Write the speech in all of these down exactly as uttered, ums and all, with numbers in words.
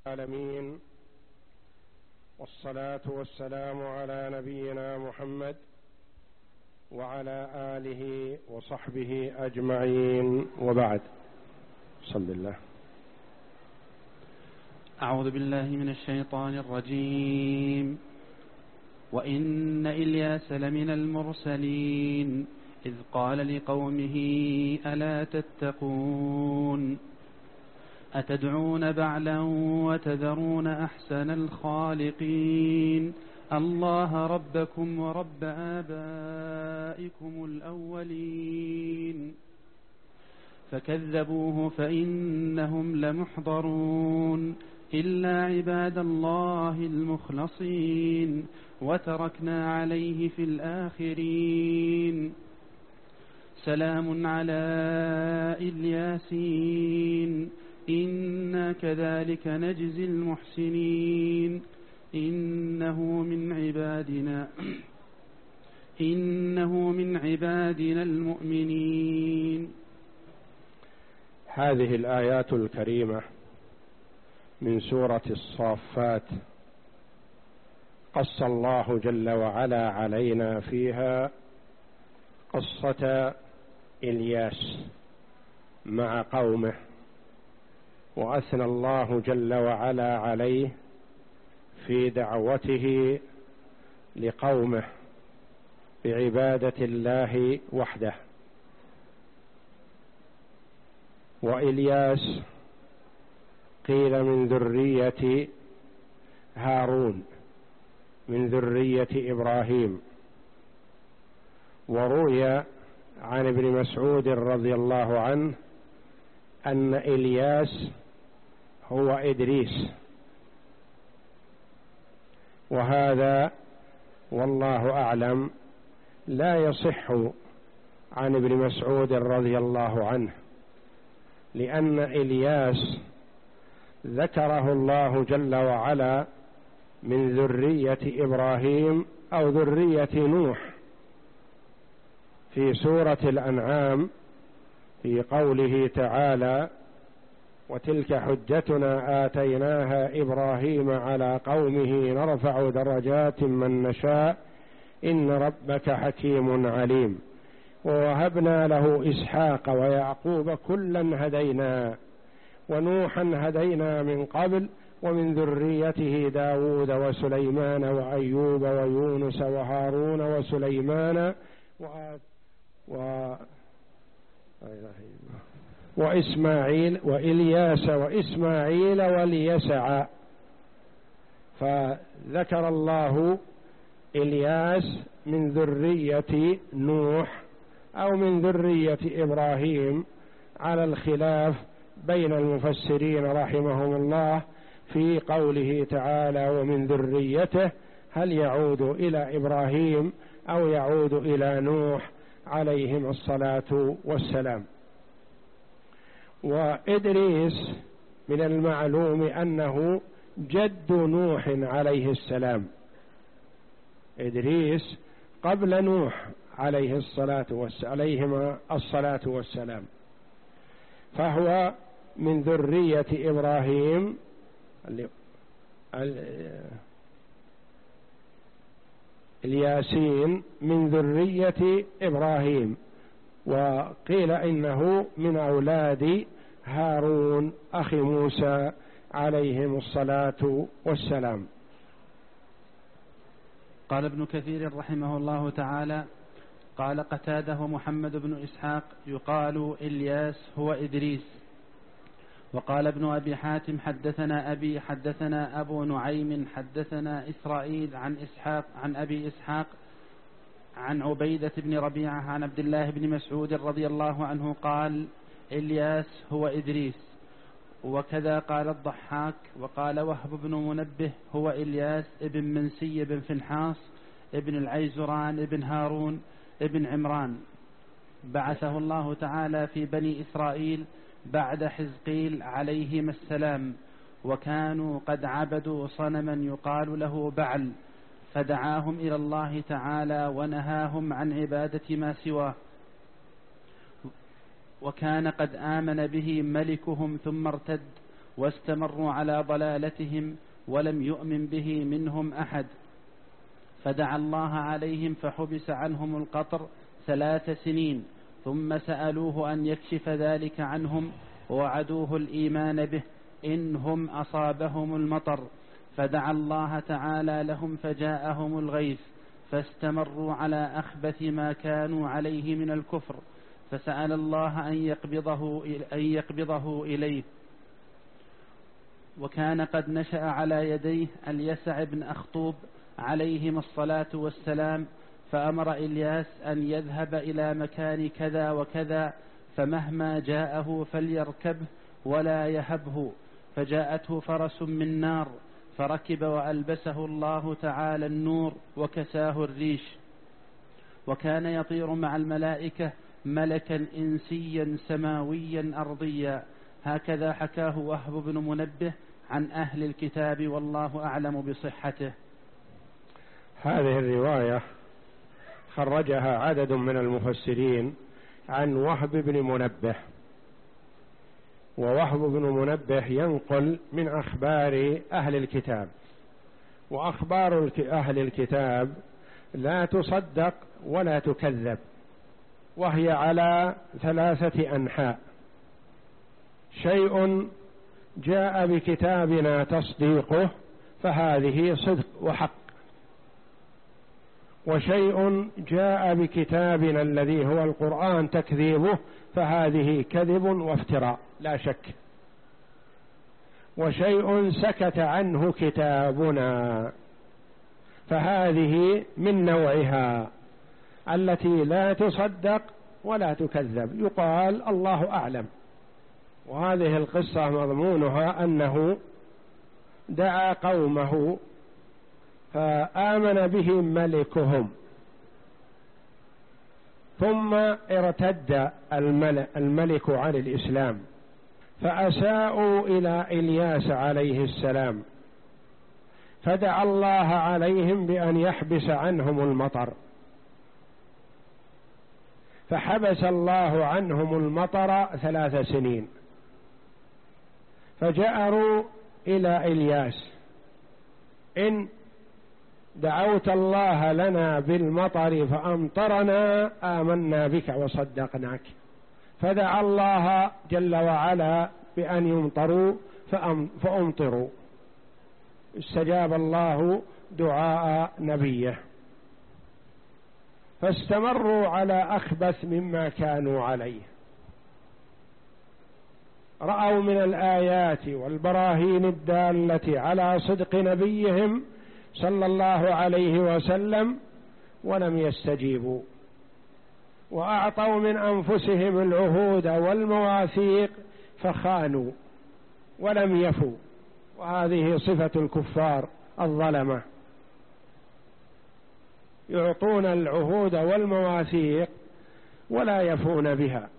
العالمين، والصلاة والسلام على نبينا محمد وعلى آله وصحبه أجمعين، وبعد. بسم الله. أعوذ بالله من الشيطان الرجيم. وإن إلياس لمن المرسلين إذ قال لقومه ألا تتقون أتدعون بعلا وتذرون أحسن الخالقين الله ربكم ورب آبائكم الأولين فكذبوه فإنهم لمحضرون إلا عباد الله المخلصين وتركنا عليه في الآخرين سلام على الياسين إنا كذلك نجزي المحسنين إنه من عبادنا إنه من عبادنا المؤمنين. هذه الآيات الكريمة من سورة الصافات قص الله جل وعلا علينا فيها قصة إلياس مع قومه، وأثنى الله جل وعلا عليه في دعوته لقومه بعبادة الله وحده. وإلياس قيل من ذرية هارون، من ذرية إبراهيم. وروي عن ابن مسعود رضي الله عنه أن إلياس هو إدريس، وهذا والله أعلم لا يصح عن ابن مسعود رضي الله عنه، لأن إلياس ذكره الله جل وعلا من ذرية إبراهيم أو ذرية نوح في سورة الأنعام في قوله تعالى: وتلك حجتنا آتيناها إبراهيم على قومه نرفع درجات من نشاء إن ربك حكيم عليم. ووهبنا له إسحاق ويعقوب كلا هدينا ونوحا هدينا من قبل ومن ذريته داود وسليمان وأيوب ويونس وهارون وسليمان و... و... وإسماعيل وإلياس وإسماعيل واليسع. فذكر الله إلياس من ذرية نوح أو من ذرية إبراهيم، على الخلاف بين المفسرين رحمهم الله في قوله تعالى: ومن ذريته، هل يعود إلى إبراهيم أو يعود إلى نوح عليهم الصلاة والسلام. وإدريس من المعلوم أنه جد نوح عليه السلام، إدريس قبل نوح عليه الصلاة والسلام عليهما الصلاة والسلام، فهو من ذرية إبراهيم الياسين من ذرية إبراهيم، وقيل إنه من أولاد هارون أخي موسى عليهم الصلاة والسلام. قال ابن كثير رحمه الله تعالى: قال قتاده محمد بن إسحاق يقال إلياس هو إدريس. وقال ابن أبي حاتم حدثنا أبي حدثنا أبو نعيم حدثنا إسرائيل عن إسحاق عن أبي إسحاق عن عبيدة بن ربيعة عن عبد الله بن مسعود رضي الله عنه قال: إلياس هو إدريس. وكذا قال الضحاك. وقال وهب بن منبه هو إلياس ابن منسي بن فنحاص ابن العيزران ابن هارون ابن عمران، بعثه الله تعالى في بني إسرائيل بعد حزقيل عليهما السلام، وكانوا قد عبدوا صنما يقال له بعل، فدعاهم إلى الله تعالى ونهاهم عن عبادة ما سواه. وكان قد آمن به ملكهم ثم ارتد، واستمروا على ضلالتهم ولم يؤمن به منهم أحد، فدعا الله عليهم فحبس عنهم القطر ثلاث سنين، ثم سألوه أن يكشف ذلك عنهم ووعدوه الإيمان به إن هم أصابهم المطر، فدعا الله تعالى لهم فجاءهم الغيث، فاستمروا على أخبث ما كانوا عليه من الكفر، فسأل الله أن يقبضه, أن يقبضه إليه. وكان قد نشأ على يديه اليسع بن أخطوب عليهم الصلاة والسلام، فأمر إلياس أن يذهب إلى مكان كذا وكذا، فمهما جاءه فليركبه ولا يهبه، فجاءته فرس من نار فركب وألبسه الله تعالى النور وكساه الريش، وكان يطير مع الملائكة ملكا إنسيا سماويا أرضيا. هكذا حكاه وهب بن منبه عن أهل الكتاب، والله أعلم بصحته. هذه الرواية خرجها عدد من المفسرين عن وهب بن منبه، ووهب بن منبه ينقل من أخبار أهل الكتاب، وأخبار أهل الكتاب لا تصدق ولا تكذب، وهي على ثلاثة أنحاء: شيء جاء بكتابنا تصديقه فهذه صدق وحق، وشيء جاء بكتابنا الذي هو القرآن تكذيبه فهذه كذب وافتراء لا شك، وشيء سكت عنه كتابنا فهذه من نوعها التي لا تصدق ولا تكذب، يقال الله أعلم. وهذه القصة مضمونها أنه دعا قومه فآمن بهم ملكهم، ثم ارتد الملك عن الإسلام، فأساءوا إلى إلياس عليه السلام، فدعا الله عليهم بأن يحبس عنهم المطر، فحبس الله عنهم المطر ثلاث سنين، فجأروا إلى إلياس: إن دعوت الله لنا بالمطر فأمطرنا آمنا بك وصدقناك، فدعا الله جل وعلا بأن يمطروا فأمطروا، استجاب الله دعاء نبيه، فاستمروا على أخبث مما كانوا عليه. رأوا من الآيات والبراهين الدالة على صدق نبيهم صلى الله عليه وسلم ولم يستجيبوا، وأعطوا من أنفسهم العهود والمواثيق فخانوا ولم يفوا، وهذه صفة الكفار الظلمة، يعطون العهود والمواثيق ولا يفون بها.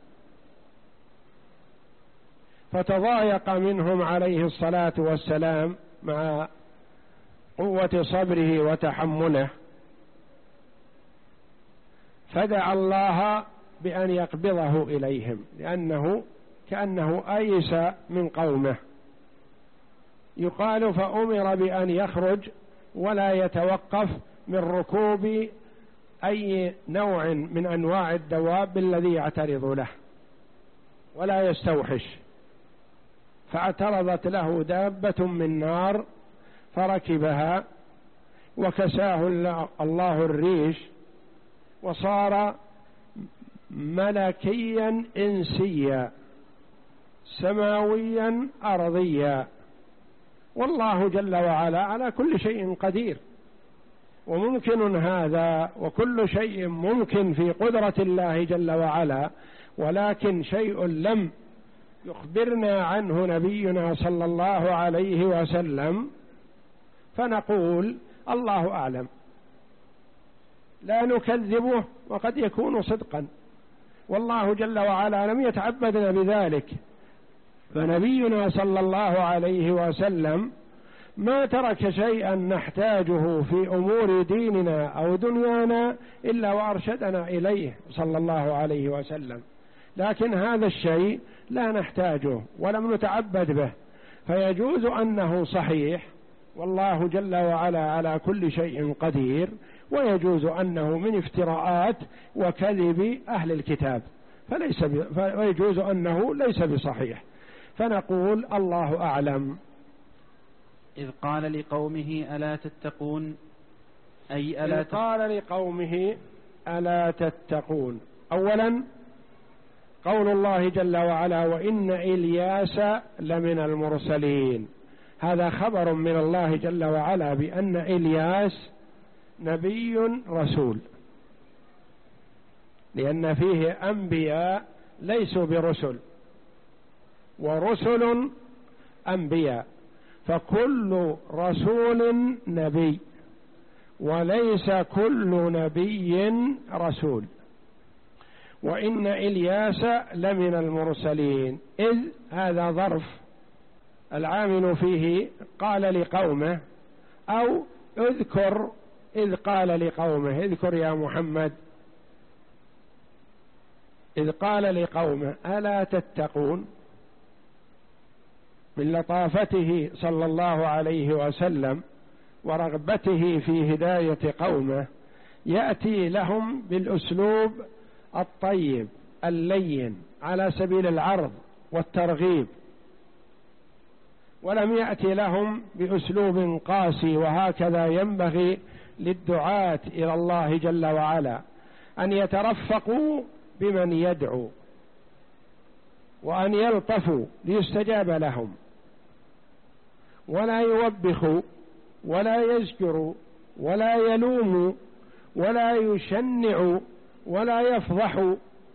فتضايق منهم عليه الصلاة والسلام مع قوة صبره وتحمله، فدعا الله بأن يقبضه إليهم، لأنه كأنه أيس من قومه. يقال فأمر بأن يخرج ولا يتوقف من ركوب أي نوع من أنواع الدواب الذي يعترض له ولا يستوحش، فاعترضت له دابة من نار فركبها وكساه الله الريش، وصار ملكيا إنسيا سماويا أرضيا، والله جل وعلا على كل شيء قدير، وممكن هذا، وكل شيء ممكن في قدرة الله جل وعلا، ولكن شيء لم يخبرنا عنه نبينا صلى الله عليه وسلم فنقول الله أعلم، لا نكذبه، وقد يكون صدقا، والله جل وعلا لم يتعبدنا بذلك. فنبينا صلى الله عليه وسلم ما ترك شيئا نحتاجه في أمور ديننا أو دنيانا إلا وأرشدنا إليه صلى الله عليه وسلم، لكن هذا الشيء لا نحتاجه ولم نتعبد به، فيجوز أنه صحيح والله جل وعلا على كل شيء قدير، ويجوز أنه من افتراءات وكذب أهل الكتاب فليس ب... ويجوز أنه ليس بصحيح، فنقول الله أعلم. إذ قال لقومه ألا تتقون، أي ألا إذ قال لقومه ألا تتقون. أولا قول الله جل وعلا وإن إلياس لمن المرسلين، هذا خبر من الله جل وعلا بأن إلياس نبي رسول، لأن فيه أنبياء ليسوا برسل ورسل أنبياء، فكل رسول نبي وليس كل نبي رسول. وإن إلياس لمن المرسلين، إذ هذا ظرف العامل فيه قال لقومه، أو اذكر إذ قال لقومه، اذكر يا محمد إذ قال لقومه ألا تتقون. من لطافته صلى الله عليه وسلم ورغبته في هداية قومه يأتي لهم بالأسلوب الطيب اللين على سبيل العرض والترغيب، ولم يأتي لهم بأسلوب قاسي. وهكذا ينبغي للدعاة إلى الله جل وعلا أن يترفقوا بمن يدعو وأن يلطفوا ليستجاب لهم، ولا يوبخوا ولا يزجروا ولا يلوموا ولا يشنعوا ولا يفضحوا.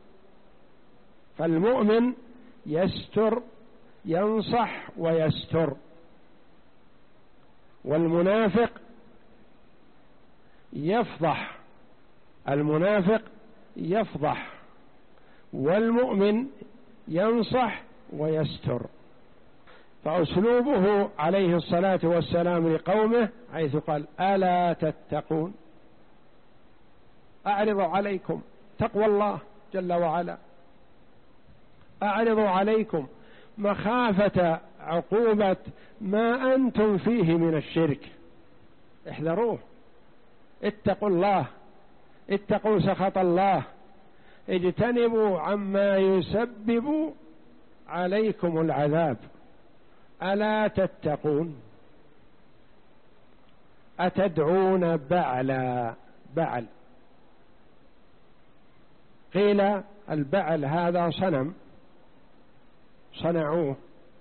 فالمؤمن يستر ينصح ويستر، والمنافق يفضح، المنافق يفضح، والمؤمن ينصح ويستر. فأسلوبه عليه الصلاة والسلام لقومه حيث قال ألا تتقون، أعرض عليكم تقوى الله جل وعلا، أعرض عليكم مخافة عقوبة ما أنتم فيه من الشرك، احذروه، اتقوا الله، اتقوا سخط الله، اجتنبوا عما يسبب عليكم العذاب. ألا تتقون. أتدعون بعلا، بعل قيل البعل هذا صنم صنعوه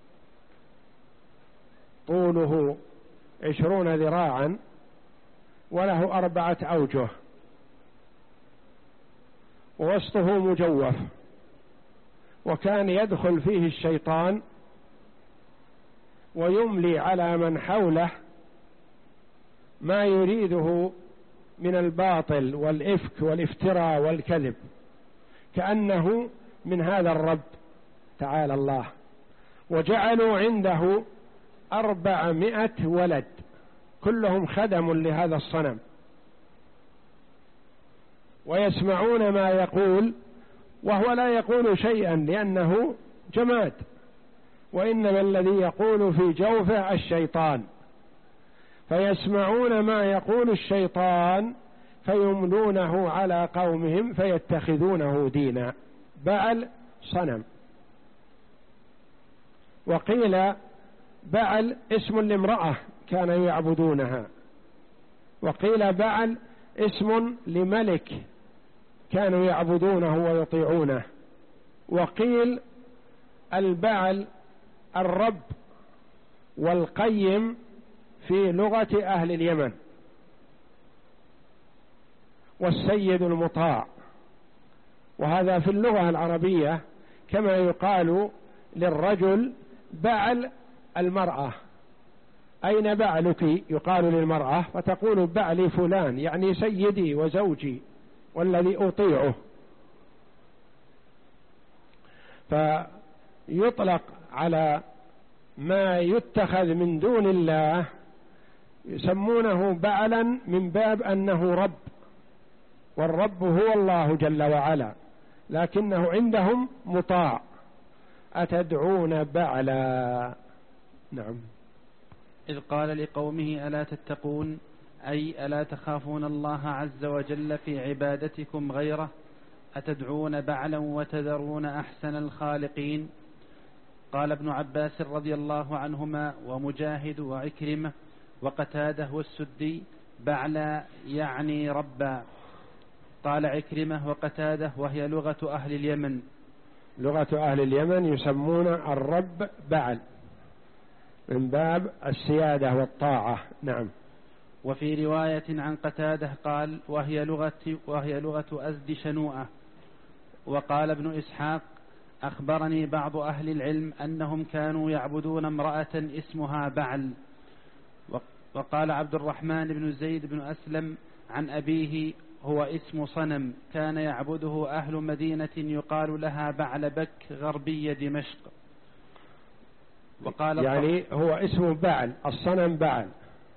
طوله عشرون ذراعا وله أربعة أوجه ووسطه مجوف، وكان يدخل فيه الشيطان ويملي على من حوله ما يريده من الباطل والإفك والافتراء والكذب، كأنه من هذا الرب تعالى الله. وجعلوا عنده أربعمائة ولد كلهم خدم لهذا الصنم، ويسمعون ما يقول وهو لا يقول شيئا لأنه جماد، وإنما الذي يقول في جوفه الشيطان، فيسمعون ما يقول الشيطان فيملونه على قومهم فيتخذونه دينا. بعل صنم. وقيل بعل اسم لامرأة كانوا يعبدونها، وقيل بعل اسم لملك كانوا يعبدونه ويطيعونه، وقيل البعل الرب والقيم في لغة أهل اليمن، والسيد المطاع. وهذا في اللغة العربية كما يقال للرجل بعل المرأة، أين بعلك؟ يقال للمرأة فتقول بعلي فلان، يعني سيدي وزوجي والذي أطيعه. فيطلق على ما يتخذ من دون الله يسمونه بعلا من باب أنه رب، والرب هو الله جل وعلا، لكنه عندهم مطاع. أتدعون بعلا نعم. إذ قال لقومه ألا تتقون أي ألا تخافون الله عز وجل في عبادتكم غيره أتدعون بعلا وتذرون أحسن الخالقين. قال ابن عباس رضي الله عنهما ومجاهد وعكرمة وقتاده والسدي بعلا يعني ربا. قال عكرمة وقتاده وهي لغة أهل اليمن. لغة أهل اليمن يسمون الرب بعل من باب السيادة والطاعة. نعم. وفي رواية عن قتاده قال وهي لغة, وهي لغة أزد شنوءة. وقال ابن إسحاق أخبرني بعض أهل العلم أنهم كانوا يعبدون امرأة اسمها بعل. وقال عبد الرحمن بن زيد بن أسلم عن أبيه هو اسم صنم كان يعبده أهل مدينة يقال لها بعل بك غربي دمشق. وقال يعني هو اسم بعل، الصنم بعل،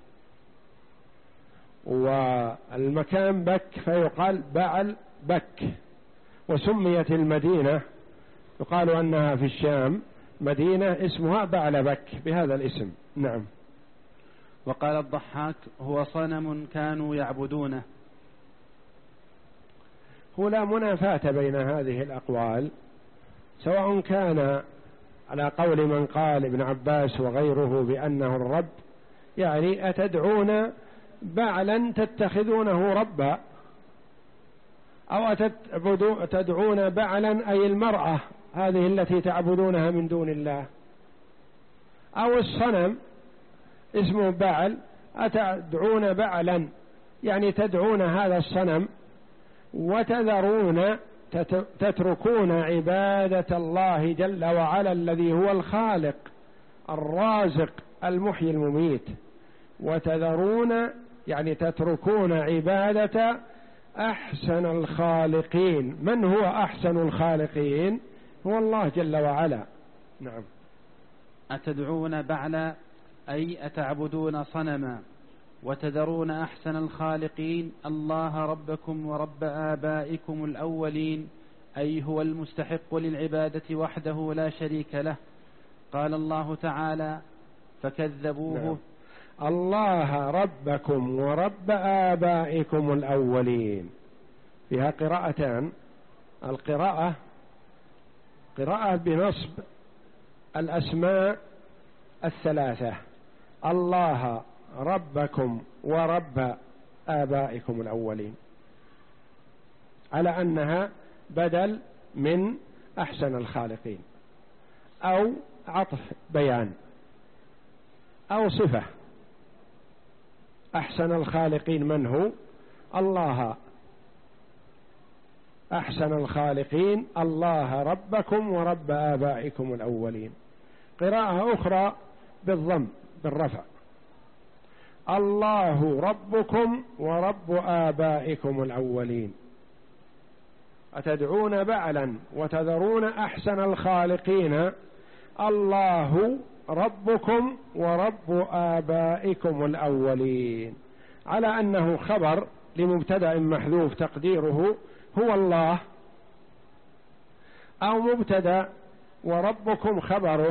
والمكان بك فيقال بعل بك. وسميت المدينة يقال أنها في الشام مدينة اسمها بعل بك بهذا الاسم. نعم. وقال الضحاك هو صنم كانوا يعبدونه. هو لا منافاة بين هذه الأقوال، سواء كان على قول من قال ابن عباس وغيره بأنه الرب، يعني أتدعون بعلا تتخذونه ربا، أو تدعون بعلا أي المرأة هذه التي تعبدونها من دون الله، أو الصنم اسمه بعل أتدعون بعلا يعني تدعون هذا الصنم وتذرون تتركون عبادة الله جل وعلا الذي هو الخالق الرازق المحيي المميت، وتذرون يعني تتركون عبادة أحسن الخالقين. من هو أحسن الخالقين؟ هو الله جل وعلا. نعم. أتدعون بعلا أي أتعبدون صنما وتذرون أحسن الخالقين الله ربكم ورب آبائكم الأولين أي هو المستحق للعبادة وحده لا شريك له. قال الله تعالى فكذبوه. نعم. الله ربكم ورب آبائكم الأولين فيها قراءتان. القراءة قراءة بنصب الأسماء الثلاثة الله ربكم ورب آبائكم الأولين، على أنها بدل من أحسن الخالقين، أو عطف بيان، أو صفة. أحسن الخالقين من هو؟ الله أحسن الخالقين الله ربكم ورب آبائكم الأولين. قراءة أخرى بالضم بالرفع الله ربكم ورب آبائكم الأولين. أتدعون بعلا وتذرون أحسن الخالقين الله ربكم ورب آبائكم الأولين، على أنه خبر لمبتدأ محذوف تقديره هو الله، أو مبتدأ وربكم خبره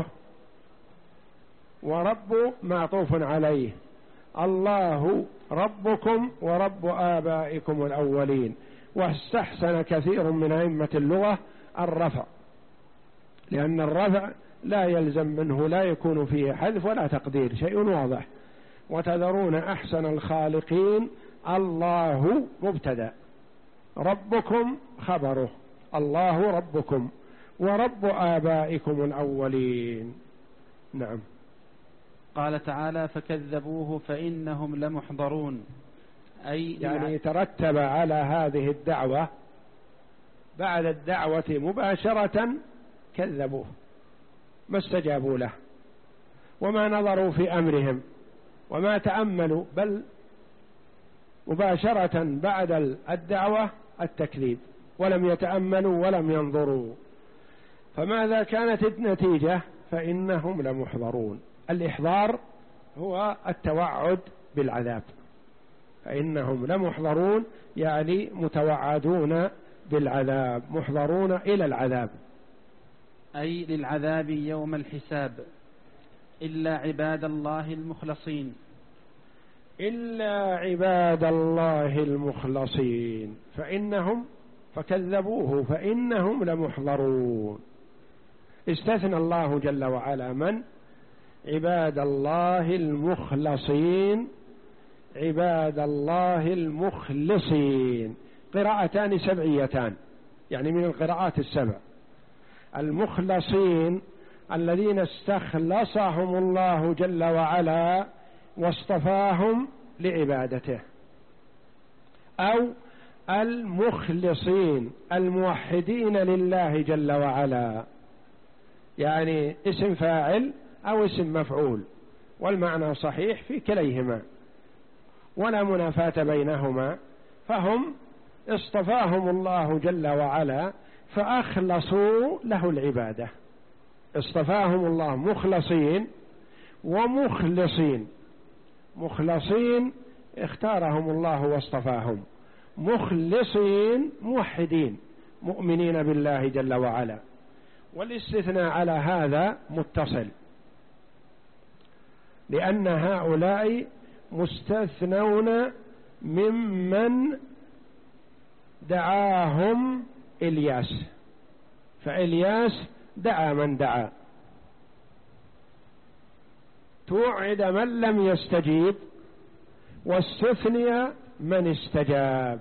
ورب معطوف عليه الله ربكم ورب آبائكم الأولين. واستحسن كثير من أئمة اللغة الرفع، لأن الرفع لا يلزم منه، لا يكون فيه حذف ولا تقدير، شيء واضح. وتذرون أحسن الخالقين الله مبتدأ ربكم خبره الله ربكم ورب آبائكم الأولين. نعم. قال تعالى فكذبوه فإنهم لمحضرون، أي يعني ترتب على هذه الدعوة بعد الدعوة مباشرة كذبوه، ما استجابوا له وما نظروا في أمرهم وما تأملوا، بل مباشرة بعد الدعوة التكذيب، ولم يتأملوا ولم ينظروا. فماذا كانت النتيجة؟ فإنهم لمحضرون. الإحضار هو التوعد بالعذاب، فإنهم لمحضرون يعني متوعدون بالعذاب، محضرون إلى العذاب، أي للعذاب يوم الحساب. إلا عباد الله المخلصين إلا عباد الله المخلصين فإنهم فكذبوه فإنهم لمحضرون. استثنى الله جل وعلا من؟ عباد الله المخلصين، عباد الله المخلصين، قراءتان سبعيتان يعني من القراءات السبع. المخلصين الذين استخلصهم الله جل وعلا واصطفاهم لعبادته، أو المخلصين الموحدين لله جل وعلا، يعني اسم فاعل أو اسم مفعول، والمعنى صحيح في كليهما ولا منافاة بينهما. فهم اصطفاهم الله جل وعلا فأخلصوا له العبادة. اصطفاهم الله مخلصين ومخلصين. مخلصين اختارهم الله واصطفاهم، مخلصين موحدين مؤمنين بالله جل وعلا. والاستثناء على هذا متصل، لأن هؤلاء مستثنون ممن دعاهم إلياس، فإلياس دعا من دعا، توعد من لم يستجيب، واستثني من استجاب.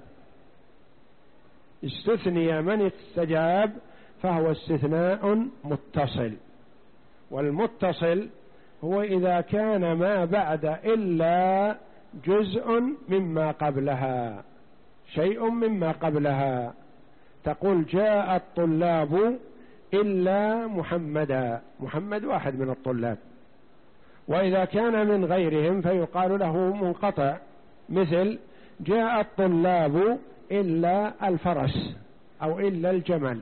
استثني من استجاب فهو استثناء متصل، والمتصل هو إذا كان ما بعد إلا جزء مما قبلها، شيء مما قبلها. تقول جاء الطلاب إلا محمدا، محمد واحد من الطلاب. وإذا كان من غيرهم فيقال له منقطع، مثل جاء الطلاب إلا الفرس أو إلا الجمل.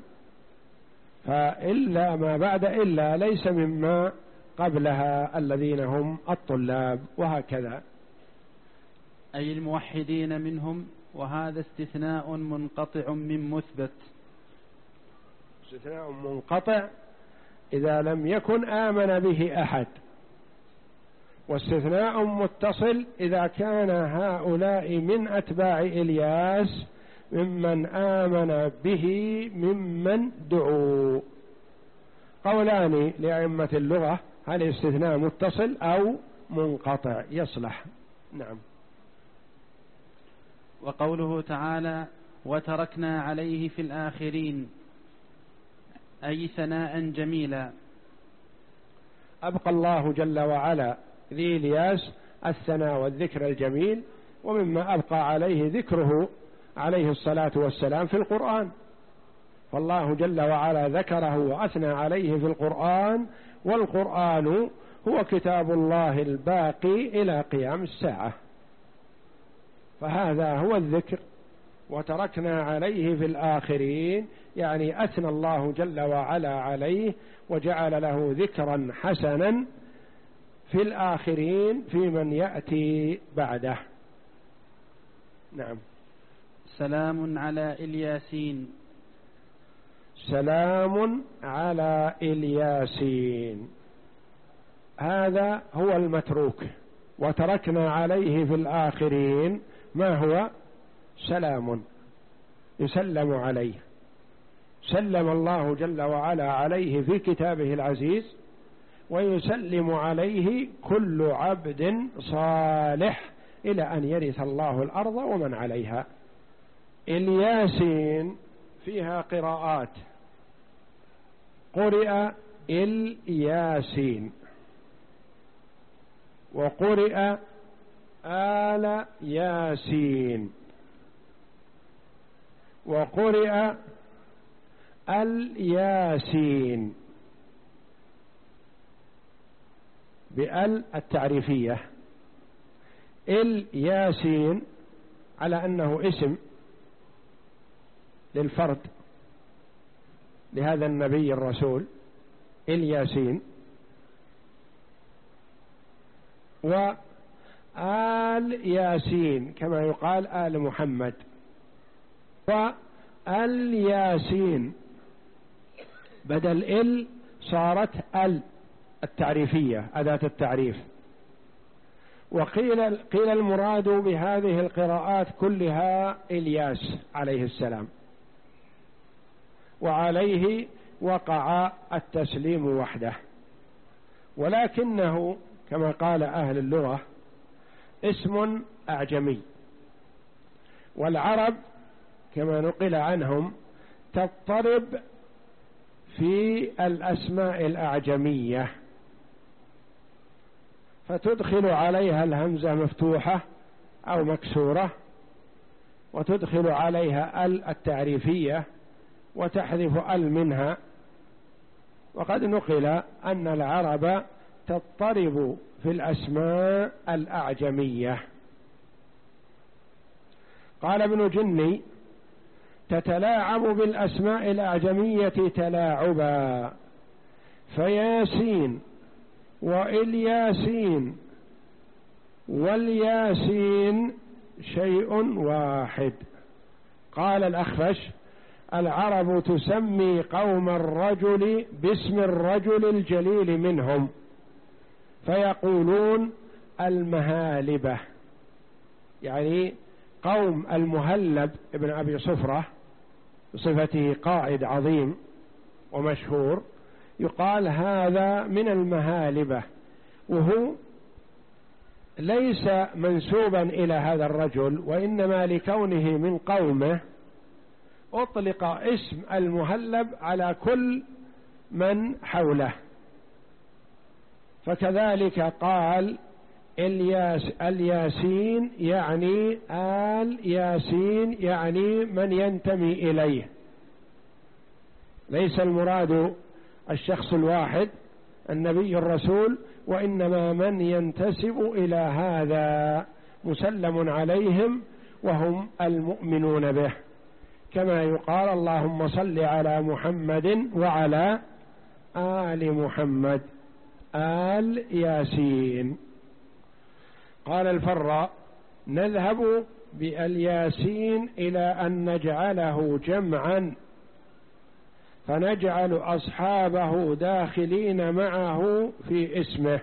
فإلا ما بعد إلا ليس مما قبلها الذين هم الطلاب، وهكذا. أي الموحدين منهم، وهذا استثناء منقطع من مثبت. استثناء منقطع إذا لم يكن آمن به أحد، واستثناء متصل إذا كان هؤلاء من أتباع إلياس ممن آمن به ممن دعوا. قولان لأئمة اللغة، هل استثناء متصل أو منقطع يصلح. نعم. وقوله تعالى وتركنا عليه في الآخرين، أي ثناء جميلا. أبقى الله جل وعلا لإلياس الثناء والذكر الجميل، ومما أبقى عليه ذكره عليه الصلاة والسلام في القرآن. فالله جل وعلا ذكره وأثنى عليه في القرآن، والقرآن هو كتاب الله الباقي إلى قيام الساعة. فهذا هو الذكر. وتركنا عليه في الآخرين يعني أثنى الله جل وعلا عليه وجعل له ذكرا حسنا في الآخرين في من يأتي بعده. نعم. سلام على الياسين. سلام على الياسين، هذا هو المتروك. وتركنا عليه في الآخرين ما هو؟ سلام، يسلم عليه. سلم الله جل وعلا عليه في كتابه العزيز، ويسلم عليه كل عبد صالح إلى أن يرث الله الأرض ومن عليها. الياسين فيها قراءات، قرئ الياسين، وقرئ آل ياسين، وقرئ الياسين بأل التعريفية. الياسين على أنه اسم للفرد لهذا النبي الرسول الياسين، وآل ياسين كما يقال آل محمد. والياسين بدل ال صارت ال التعريفية أداة التعريف. وقيل قيل المراد بهذه القراءات كلها إلياس عليه السلام، وعليه وقع التسليم وحده، ولكنه كما قال أهل اللغة اسم أعجمي، والعرب كما نقل عنهم تضطرب في الأسماء الأعجمية، فتدخل عليها الهمزة مفتوحة أو مكسورة، وتدخل عليها ال التعريفية وتحذف ال منها. وقد نقل أن العرب تضطرب في الأسماء الأعجمية. قال ابن جني: تتلاعب بالأسماء الأعجمية تلاعبا، فياسين وإلياسين والياسين شيء واحد. قال الأخفش: العرب تسمي قوم الرجل باسم الرجل الجليل منهم، فيقولون المهالبة، يعني قوم المهلب ابن أبي صفرة بصفته قائد عظيم ومشهور، يقال هذا من المهالبة، وهو ليس منسوبا إلى هذا الرجل، وإنما لكونه من قومه أطلق اسم المهلب على كل من حوله. فكذلك قال الياس الياسين يعني آل ياسين، يعني من ينتمي إليه، ليس المراد الشخص الواحد النبي الرسول، وإنما من ينتسب إلى هذا مسلم عليهم وهم المؤمنون به، كما يقال اللهم صل على محمد وعلى آل محمد، آل ياسين. قال الفراء: نذهب بالياسين إلى أن نجعله جمعا، فنجعل أصحابه داخلين معه في اسمه.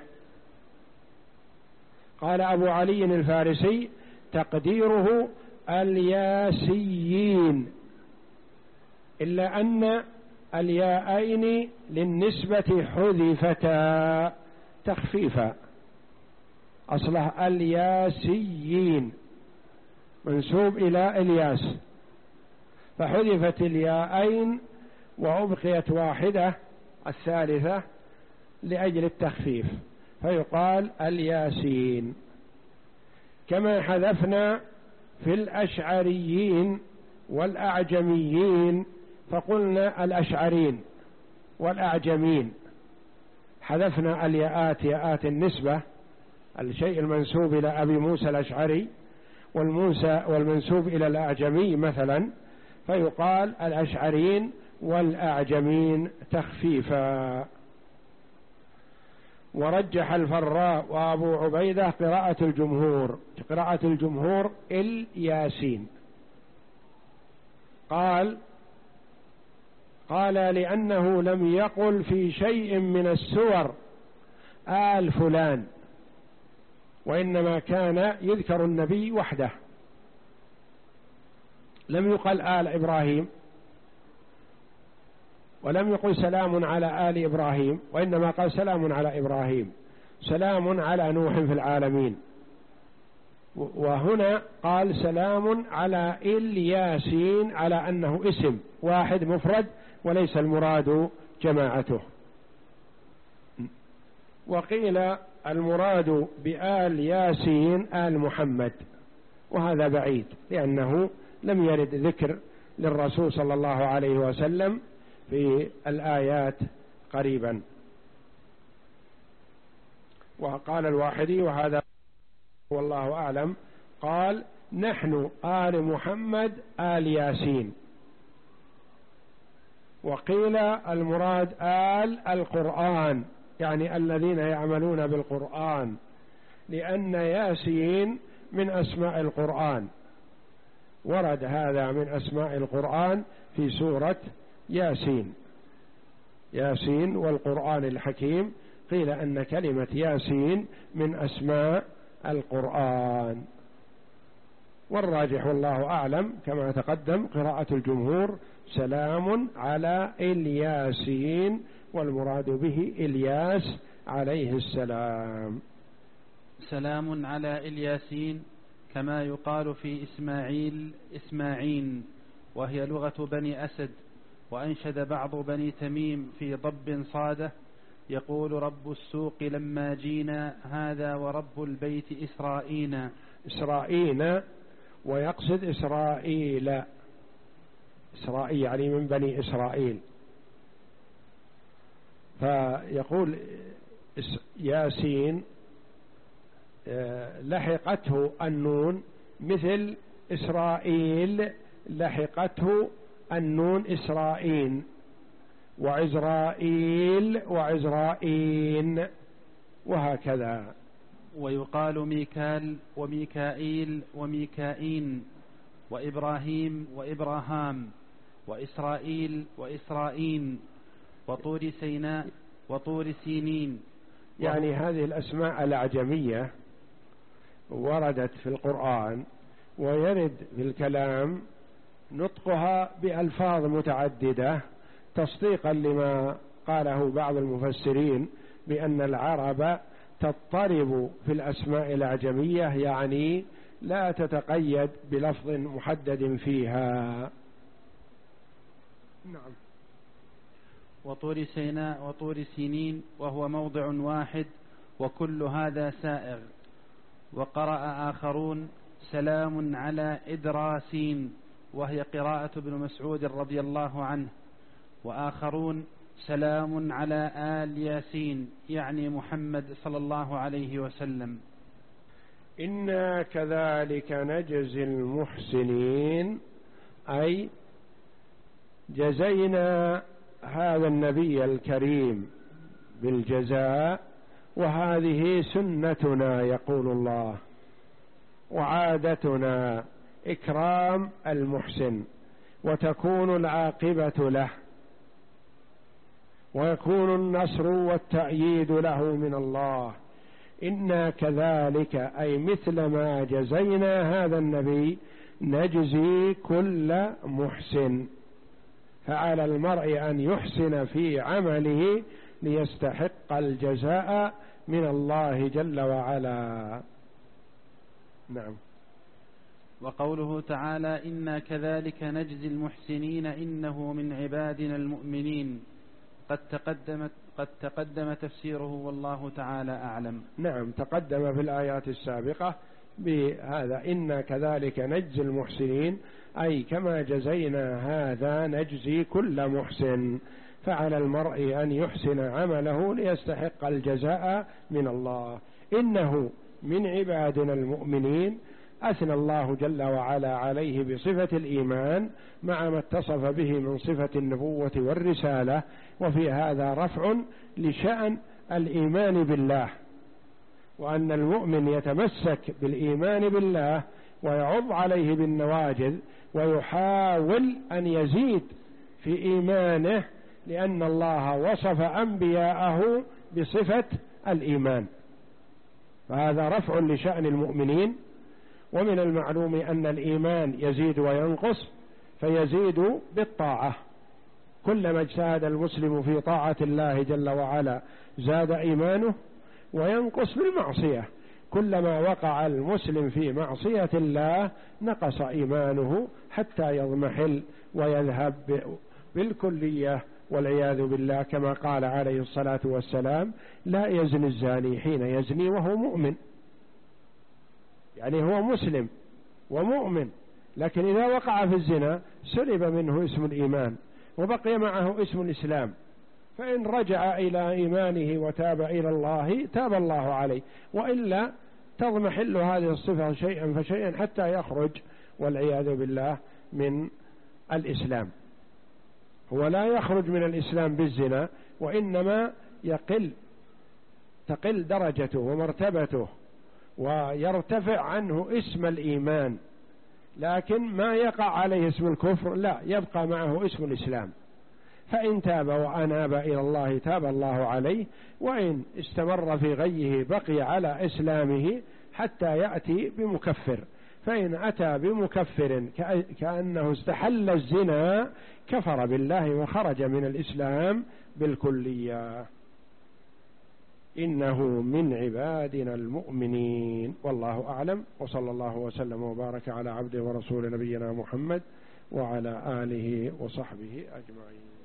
قال أبو علي الفارسي: تقديره الياسيين، إلا أن الياءين للنسبة حذفتا تخفيفا، أصله الياسيين منسوب إلى إلياس، فحذفت الياءين وأبقيت واحدة الثالثة لأجل التخفيف، فيقال الياسين. كما حذفنا في الأشعريين والأعجميين فقلنا الأشعرين والأعجمين، حذفنا الياءات ياءات النسبة، الشيء المنسوب إلى أبي موسى الأشعري والموسى والمنسوب إلى الأعجمي مثلا، فيقال الأشعرين والأعجمين تخفيفا. ورجح الفراء وأبو عبيدة قراءة الجمهور، قراءة الجمهور الياسين. قال قال لأنه لم يقل في شيء من السور آل فلان، وإنما كان يذكر النبي وحده، لم يقل آل إبراهيم، ولم يقل سلام على آل إبراهيم، وإنما قال سلام على إبراهيم، سلام على نوح في العالمين. وهنا قال سلام على الياسين، على أنه اسم واحد مفرد وليس المراد جماعته. وقيل المراد بآل ياسين آل محمد، وهذا بعيد، لأنه لم يرد ذكر للرسول صلى الله عليه وسلم في الآيات قريبا. وقال الواحدي وهذا والله أعلم، قال نحن آل محمد آل ياسين. وقيل المراد آل القرآن، يعني الذين يعملون بالقرآن، لأن ياسين من أسماء القرآن، ورد هذا من أسماء القرآن في سورة ياسين، ياسين والقرآن الحكيم قيل أن كلمة ياسين من أسماء القرآن، والراجح والله أعلم كما تقدم قراءة الجمهور سلام على الياسين، والمراد به إلياس عليه السلام. سلام على الياسين كما يقال في إسماعيل إسماعين، وهي لغة بني أسد. وأنشد بعض بني تميم في ضب صاده يقول رب السوق لما جينا هذا ورب البيت إسرائيل. إسرائيل ويقصد إسرائيل، إسرائيل يعني من بني إسرائيل. فيقول ياسين لحقته النون مثل إسرائيل لحقته النون إسرائيل، وعزرائيل وعزرائين، وهكذا. ويقال ميكال وميكائيل وميكائين، وإبراهيم وإبراهام، وإسرائيل وإسرائيل، وطور سيناء وطور سينين. يعني هذه الأسماء الأعجمية وردت في القرآن، ويرد في الكلام نطقها بألفاظ متعددة تصديقا لما قاله بعض المفسرين بأن العرب تضطرب في الأسماء الأعجمية، يعني لا تتقيد بلفظ محدد فيها. نعم. وطور سيناء وطور سينين، وهو موضع واحد، وكل هذا سائغ. وقرأ آخرون سلام على إدراسين، وهي قراءة ابن مسعود رضي الله عنه. وآخرون سلام على آل ياسين، يعني محمد صلى الله عليه وسلم. إنا كذلك نجزي المحسنين، أي جزينا هذا النبي الكريم بالجزاء، وهذه سنتنا يقول الله، وعادتنا إكرام المحسن، وتكون العاقبة له، ويكون النصر والتأييد له من الله. إنا كذلك أي مثل ما جزينا هذا النبي نجزي كل محسن، فعلى المرء أن يحسن في عمله ليستحق الجزاء من الله جل وعلا. نعم. وقوله تعالى إنا كذلك نجزي المحسنين إنه من عبادنا المؤمنين، قد تقدمت قد تقدم تفسيره والله تعالى أعلم. نعم، تقدم في الآيات السابقة بهذا إنا كذلك نجزي المحسنين، أي كما جزينا هذا نجزي كل محسن، فعلى المرء أن يحسن عمله ليستحق الجزاء من الله. إنه من عبادنا المؤمنين، أثنى الله جل وعلا عليه بصفة الإيمان مع ما اتصف به من صفة النبوة والرسالة، وفي هذا رفع لشأن الإيمان بالله، وأن المؤمن يتمسك بالإيمان بالله ويعض عليه بالنواجذ ويحاول أن يزيد في إيمانه، لأن الله وصف أنبياءه بصفة الإيمان، فهذا رفع لشأن المؤمنين. ومن المعلوم أن الإيمان يزيد وينقص، فيزيد بالطاعة، كلما اجتهد المسلم في طاعة الله جل وعلا زاد إيمانه، وينقص بالمعصية، كلما وقع المسلم في معصية الله نقص إيمانه حتى يضمحل ويذهب بالكلية والعياذ بالله، كما قال عليه الصلاة والسلام لا يزني الزاني حين يزني وهو مؤمن، يعني هو مسلم ومؤمن، لكن إذا وقع في الزنا سلب منه اسم الإيمان وبقي معه اسم الإسلام، فإن رجع إلى إيمانه وتاب إلى الله تاب الله عليه، وإلا تضمحل هذه الصفة شيئا فشيئا حتى يخرج والعياذ بالله من الإسلام. هو لا يخرج من الإسلام بالزنا، وإنما يقل تقل درجته ومرتبته ويرتفع عنه اسم الإيمان، لكن ما يقع عليه اسم الكفر، لا، يبقى معه اسم الإسلام. فإن تاب وأناب إلى الله تاب الله عليه، وإن استمر في غيه بقي على إسلامه حتى يأتي بمكفر، فإن أتى بمكفر كأنه استحل الزنا كفر بالله وخرج من الإسلام بالكلية. إنه من عبادنا المؤمنين. والله أعلم، وصلى الله وسلم وبارك على عبده ورسول نبينا محمد وعلى آله وصحبه أجمعين.